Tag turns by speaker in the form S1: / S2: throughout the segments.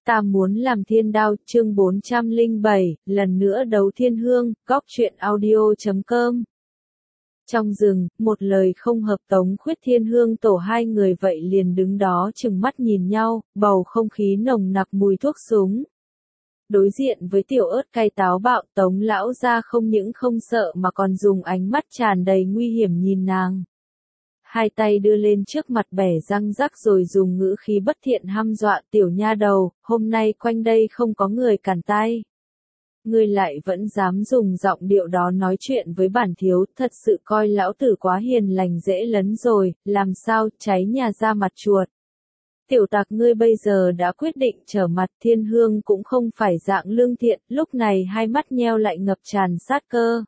S1: Ta muốn làm thiên đao, chương 407, lần nữa đấu thiên hương, góc truyện audio.com. Trong rừng, một lời không hợp Tống Khuyết Thiên Hương tổ hai người vậy liền đứng đó chừng mắt nhìn nhau, bầu không khí nồng nặc mùi thuốc súng. Đối diện với tiểu ớt cay táo bạo, Tống lão gia không những không sợ mà còn dùng ánh mắt tràn đầy nguy hiểm nhìn nàng. Hai tay đưa lên trước mặt bẻ răng rắc rồi dùng ngữ khí bất thiện hăm dọa tiểu nha đầu, hôm nay quanh đây không có người cản tay. Ngươi lại vẫn dám dùng giọng điệu đó nói chuyện với bản thiếu, thật sự coi lão tử quá hiền lành dễ lấn rồi, làm sao, cháy nhà ra mặt chuột. Tiểu tặc ngươi bây giờ đã quyết định trở mặt, Thiên Hương cũng không phải dạng lương thiện, lúc này hai mắt nheo lại ngập tràn sát cơ.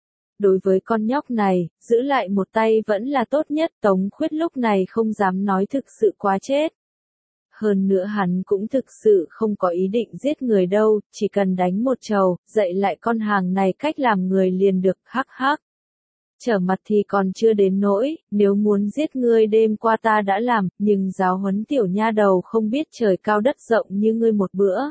S1: Đối với con nhóc này, giữ lại một tay vẫn là tốt nhất, Tống Khuyết lúc này không dám nói thực sự quá chết. Hơn nữa hắn cũng thực sự không có ý định giết người đâu, chỉ cần đánh một trầu, dạy lại con hàng này cách làm người liền được, hắc hắc. Trở mặt thì còn chưa đến nỗi, nếu muốn giết ngươi đêm qua ta đã làm, nhưng giáo huấn tiểu nha đầu không biết trời cao đất rộng như ngươi một bữa.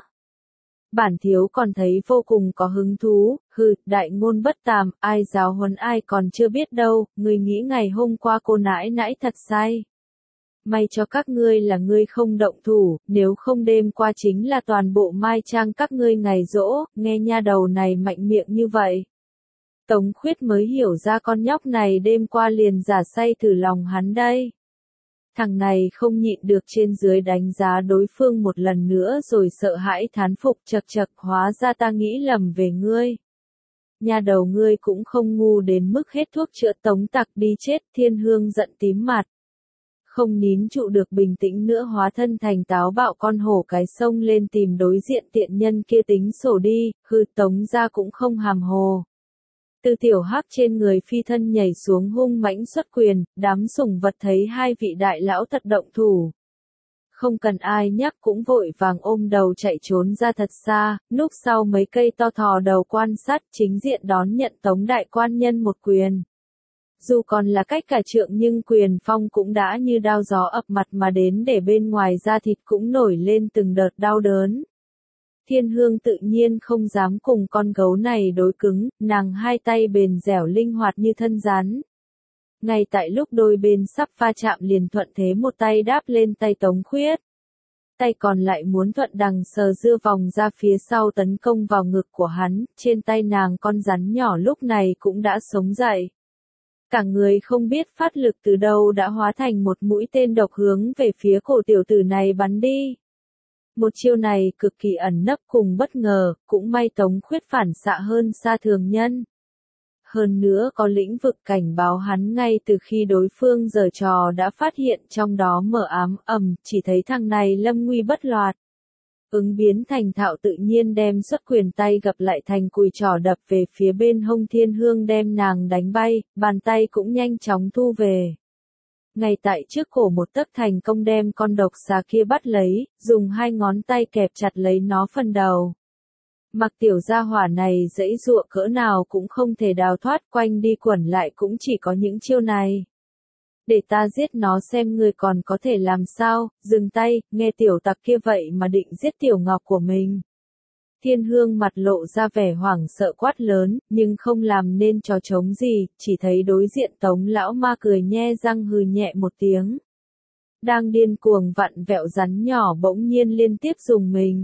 S1: Bản thiếu còn thấy vô cùng có hứng thú, đại ngôn bất tàm, ai giáo huấn ai còn chưa biết đâu, ngươi nghĩ ngày hôm qua cô nãi nãi thật sai. May cho các ngươi là ngươi không động thủ, nếu không đêm qua chính là toàn bộ mai trang các ngươi ngày giỗ, nghe nha đầu này mạnh miệng như vậy. Tống Khuyết mới hiểu ra con nhóc này đêm qua liền giả say thử lòng hắn đây. Thằng này không nhịn được trên dưới đánh giá đối phương một lần nữa rồi sợ hãi thán phục chật chật, hóa ra ta nghĩ lầm về ngươi. Nhà đầu ngươi cũng không ngu đến mức hết thuốc chữa Tống tặc đi chết, Thiên Hương giận tím mặt. Không nín trụ được bình tĩnh nữa hóa thân thành táo bạo con hổ cái sông lên tìm đối diện tiện nhân kia tính sổ đi, Tống ra cũng không hàm hồ. Từ tiểu hắc trên người phi thân nhảy xuống hung mãnh xuất quyền, đám sủng vật thấy hai vị đại lão thật động thủ. Không cần ai nhắc cũng vội vàng ôm đầu chạy trốn ra thật xa, núp sau mấy cây to thò đầu quan sát chính diện đón nhận Tống đại quan nhân một quyền. Dù còn là cách cả trượng nhưng quyền phong cũng đã như đao gió ập mặt mà đến để bên ngoài da thịt cũng nổi lên từng đợt đau đớn. Thiên Hương tự nhiên không dám cùng con gấu này đối cứng, nàng hai tay bền dẻo linh hoạt như thân rắn. Ngay tại lúc đôi bên sắp va chạm liền thuận thế một tay đáp lên tay Tống Khuyết. Tay còn lại muốn thuận đằng sờ dưa vòng ra phía sau tấn công vào ngực của hắn, trên tay nàng con rắn nhỏ lúc này cũng đã sống dậy. Cả người không biết phát lực từ đâu đã hóa thành một mũi tên độc hướng về phía cổ tiểu tử này bắn đi. Một chiêu này cực kỳ ẩn nấp cùng bất ngờ, cũng may Tống Khuyết phản xạ hơn xa thường nhân. Hơn nữa có lĩnh vực cảnh báo hắn ngay từ khi đối phương giở trò đã phát hiện trong đó mờ ám chỉ thấy thằng này lâm nguy bất loạt. Ứng biến thành thạo tự nhiên đem xuất quyền tay gập lại thành cùi trỏ đập về phía bên hông Thiên Hương đem nàng đánh bay, bàn tay cũng nhanh chóng thu về. Ngay tại trước cổ một tấc thành công đem con độc xà kia bắt lấy, dùng hai ngón tay kẹp chặt lấy nó phần đầu. Mặc tiểu gia hỏa này dãy giụa cỡ nào cũng không thể đào thoát, quanh đi quẩn lại cũng chỉ có những chiêu này. Để ta giết nó xem ngươi còn có thể làm sao, dừng tay, nghe tiểu tặc kia vậy mà định giết tiểu ngọc của mình. Thiên Hương mặt lộ ra vẻ hoảng sợ quát lớn, nhưng không làm nên trò trống gì, chỉ thấy đối diện Tống lão ma cười nhe răng hừ nhẹ một tiếng. Đang điên cuồng vặn vẹo rắn nhỏ bỗng nhiên liên tiếp dùng mình.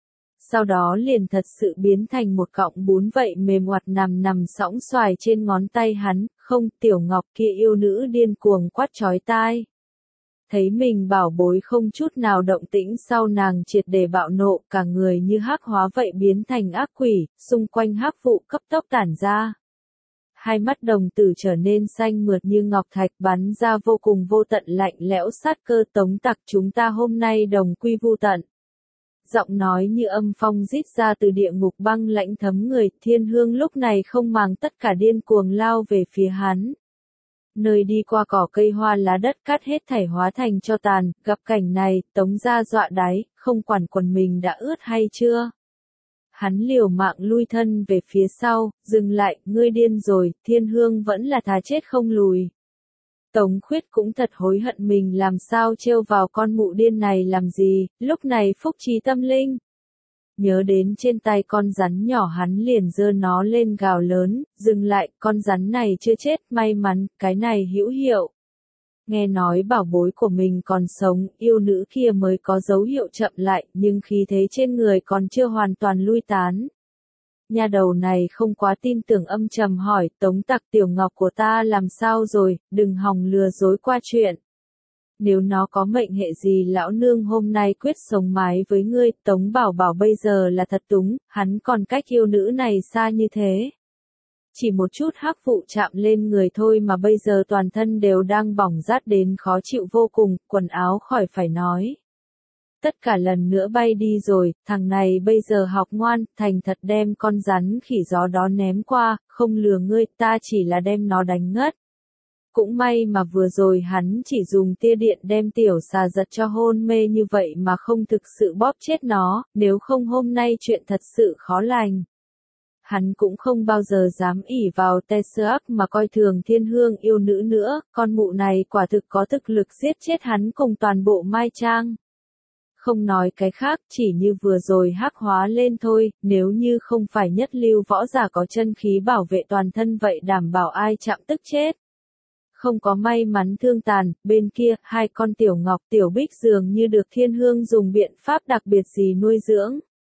S1: Sau đó liền thật sự biến thành một cọng bún vậy mềm oặt nằm sõng xoài trên ngón tay hắn, không, tiểu ngọc kia yêu nữ điên cuồng quát chói tai. Thấy mình bảo bối không chút nào động tĩnh sau nàng triệt để bạo nộ, cả người như hắc hóa vậy biến thành ác quỷ, xung quanh hắc vụ cấp tốc tản ra. Hai mắt đồng tử trở nên xanh mượt như ngọc thạch bắn ra vô cùng vô tận lạnh lẽo sát cơ Tống tặc chúng ta hôm nay đồng quy vu tận. Giọng nói như âm phong rít ra từ địa ngục băng lãnh thấm người, Thiên Hương lúc này không màng tất cả điên cuồng lao về phía hắn. Nơi đi qua cỏ cây hoa lá đất cát hết thảy hóa thành cho tàn, gặp cảnh này, Tống gia dọa đáy, không quản quần mình đã ướt hay chưa. Hắn liều mạng lui thân về phía sau, dừng lại, ngươi điên rồi, Thiên Hương vẫn là thà chết không lùi. Tống Khuyết cũng thật hối hận mình làm sao trêu vào con mụ điên này làm gì, lúc này phúc trí tâm linh. Nhớ đến trên tay con rắn nhỏ hắn liền giơ nó lên gào lớn, dừng lại, con rắn này chưa chết, may mắn, cái này hữu hiệu. Nghe nói bảo bối của mình còn sống, yêu nữ kia mới có dấu hiệu chậm lại, nhưng khí thế trên người còn chưa hoàn toàn lui tán. Nhà đầu này không quá tin tưởng âm trầm hỏi, Tống Tặc tiểu ngọc của ta làm sao rồi, đừng hòng lừa dối qua chuyện. Nếu nó có mệnh hệ gì lão nương hôm nay quyết sống mái với ngươi, Tống Bảo Bảo bây giờ là thật túng, hắn còn cách yêu nữ này xa như thế. Chỉ một chút hắc vụ chạm lên người thôi mà bây giờ toàn thân đều đang bỏng rát đến khó chịu vô cùng, quần áo khỏi phải nói. Tất cả lần nữa bay đi rồi, thằng này bây giờ học ngoan, thành thật đem con rắn khỉ gió đó ném qua, không lừa ngươi, ta chỉ là đem nó đánh ngất. Cũng may mà vừa rồi hắn chỉ dùng tia điện đem tiểu xà giật cho hôn mê như vậy mà không thực sự bóp chết nó, nếu không hôm nay chuyện thật sự khó lành. Hắn cũng không bao giờ dám ỷ vào Teseak mà coi thường thiên hương yêu nữ nữa, con mụ này quả thực có thực lực giết chết hắn cùng toàn bộ Mai Trang. Không nói cái khác, chỉ như vừa rồi hắc hóa lên thôi, nếu như không phải nhất lưu võ giả có chân khí bảo vệ toàn thân vậy đảm bảo ai chạm tức chết. Không có may mắn thương tàn, bên kia, hai con tiểu ngọc tiểu bích dường như được thiên hương dùng biện pháp đặc biệt gì nuôi dưỡng.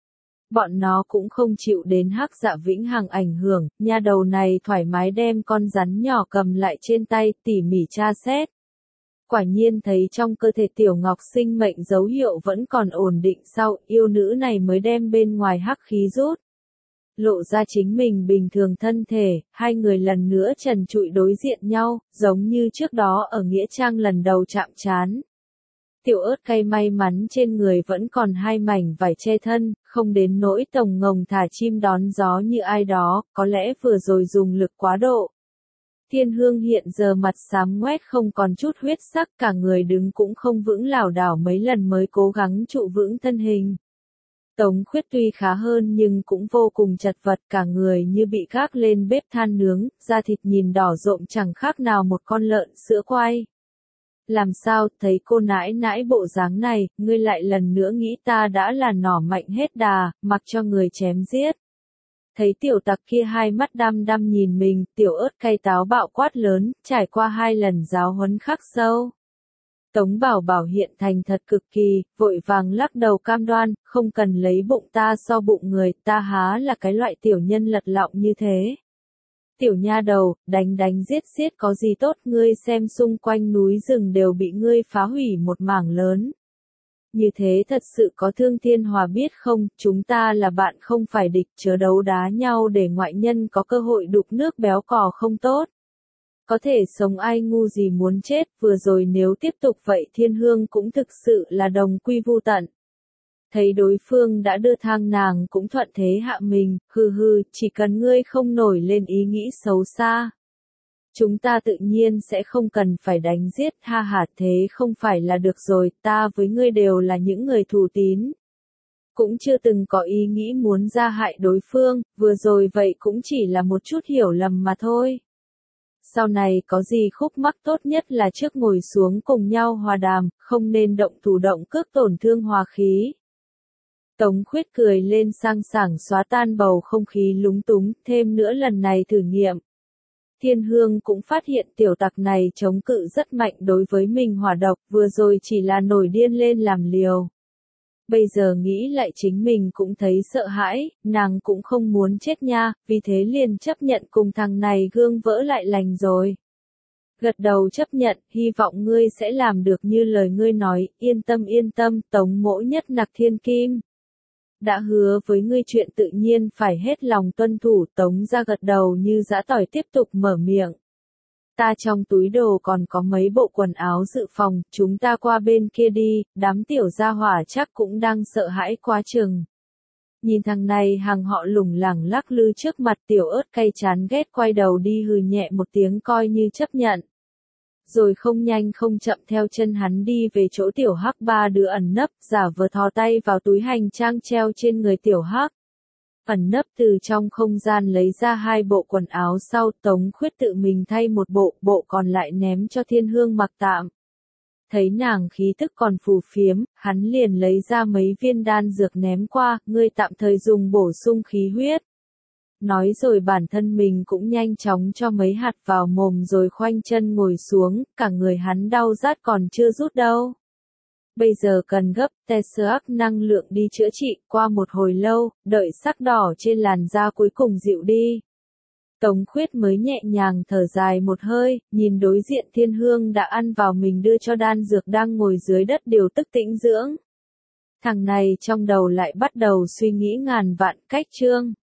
S1: Bọn nó cũng không chịu đến hắc dạ vĩnh hằng ảnh hưởng, nha đầu này thoải mái đem con rắn nhỏ cầm lại trên tay, tỉ mỉ tra xét. Quả nhiên thấy trong cơ thể tiểu ngọc sinh mệnh dấu hiệu vẫn còn ổn định sau, yêu nữ này mới đem bên ngoài hắc khí rút. Lộ ra chính mình bình thường thân thể, hai người lần nữa trần trụi đối diện nhau, giống như trước đó ở Nghĩa Trang lần đầu chạm trán. Tiểu ớt cay may mắn trên người vẫn còn hai mảnh vải che thân, không đến nỗi tổng ngồng thả chim đón gió như ai đó, có lẽ vừa rồi dùng lực quá độ. Thiên hương hiện giờ mặt xám ngoét không còn chút huyết sắc, cả người đứng cũng không vững lảo đảo mấy lần mới cố gắng trụ vững thân hình. Tống Khuyết tuy khá hơn nhưng cũng vô cùng chật vật, cả người như bị gác lên bếp than nướng, da thịt nhìn đỏ rộm chẳng khác nào một con lợn sữa quay. Làm sao, thấy cô nãi nãi bộ dáng này, ngươi lại lần nữa nghĩ ta đã là nỏ mạnh hết đà, mặc cho người chém giết. Thấy tiểu tặc kia hai mắt đăm đăm nhìn mình, tiểu ớt cay táo bạo quát lớn, trải qua hai lần giáo huấn khắc sâu. Tống Bảo Bảo hiện thành thật cực kỳ, vội vàng lắc đầu cam đoan, không cần lấy bụng ta so bụng người, ta há là cái loại tiểu nhân lật lọng như thế. Tiểu nha đầu, đánh đánh giết giết có gì tốt, ngươi xem xung quanh núi rừng đều bị ngươi phá hủy một mảng lớn. Như thế thật sự có thương thiên hòa biết không, chúng ta là bạn không phải địch, chớ đấu đá nhau để ngoại nhân có cơ hội đục nước béo cò không tốt. Có thể sống ai ngu gì muốn chết, vừa rồi nếu tiếp tục vậy thiên hương cũng thực sự là đồng quy vu tận. Thấy đối phương đã đưa thang nàng cũng thuận thế hạ mình, hừ hừ, chỉ cần ngươi không nổi lên ý nghĩ xấu xa. Chúng ta tự nhiên sẽ không cần phải đánh giết, ha ha, thế không phải là được rồi, ta với ngươi đều là những người thù tín. Cũng chưa từng có ý nghĩ muốn ra hại đối phương, vừa rồi vậy cũng chỉ là một chút hiểu lầm mà thôi. Sau này có gì khúc mắc tốt nhất là trước ngồi xuống cùng nhau hòa đàm, không nên động thủ động cước tổn thương hòa khí. Tống Khuyết cười lên sang sảng xóa tan bầu không khí lúng túng, thêm nữa lần này thử nghiệm. Thiên hương cũng phát hiện tiểu tặc này chống cự rất mạnh đối với mình hỏa độc, vừa rồi chỉ là nổi điên lên làm liều. Bây giờ nghĩ lại chính mình cũng thấy sợ hãi, nàng cũng không muốn chết nha, vì thế liền chấp nhận cùng thằng này gương vỡ lại lành rồi. Gật đầu chấp nhận, hy vọng ngươi sẽ làm được như lời ngươi nói, yên tâm, Tống mỗ nhất nặc thiên kim. Đã hứa với ngươi chuyện tự nhiên phải hết lòng tuân thủ, Tống ra gật đầu như giã tỏi tiếp tục mở miệng. Ta trong túi đồ còn có mấy bộ quần áo dự phòng, chúng ta qua bên kia đi, đám tiểu gia hỏa chắc cũng đang sợ hãi quá chừng. Nhìn thằng này hàng họ lủng lẳng lắc lư trước mặt tiểu ớt cay chán ghét quay đầu đi hừ nhẹ một tiếng coi như chấp nhận. Rồi không nhanh không chậm theo chân hắn đi về chỗ tiểu hắc ba đứa ẩn nấp, giả vờ thò tay vào túi hành trang treo trên người tiểu hắc. Ẩn nấp từ trong không gian lấy ra 2 bộ quần áo sau, Tống Khuyết tự mình thay một bộ còn lại ném cho Thiên Hương mặc tạm. Thấy nàng khí tức còn phù phiếm, hắn liền lấy ra mấy viên đan dược ném qua, ngươi tạm thời dùng bổ sung khí huyết. Nói rồi bản thân mình cũng nhanh chóng cho mấy hạt vào mồm rồi khoanh chân ngồi xuống, cả người hắn đau rát còn chưa rút đâu. Bây giờ cần gấp Teseac năng lượng đi chữa trị, qua một hồi lâu, đợi sắc đỏ trên làn da cuối cùng dịu đi. Tống Khuyết mới nhẹ nhàng thở dài một hơi, nhìn đối diện Thiên Hương đã ăn vào mình đưa cho đan dược đang ngồi dưới đất điều tức tĩnh dưỡng. Thằng này trong đầu lại bắt đầu suy nghĩ ngàn vạn cách chương.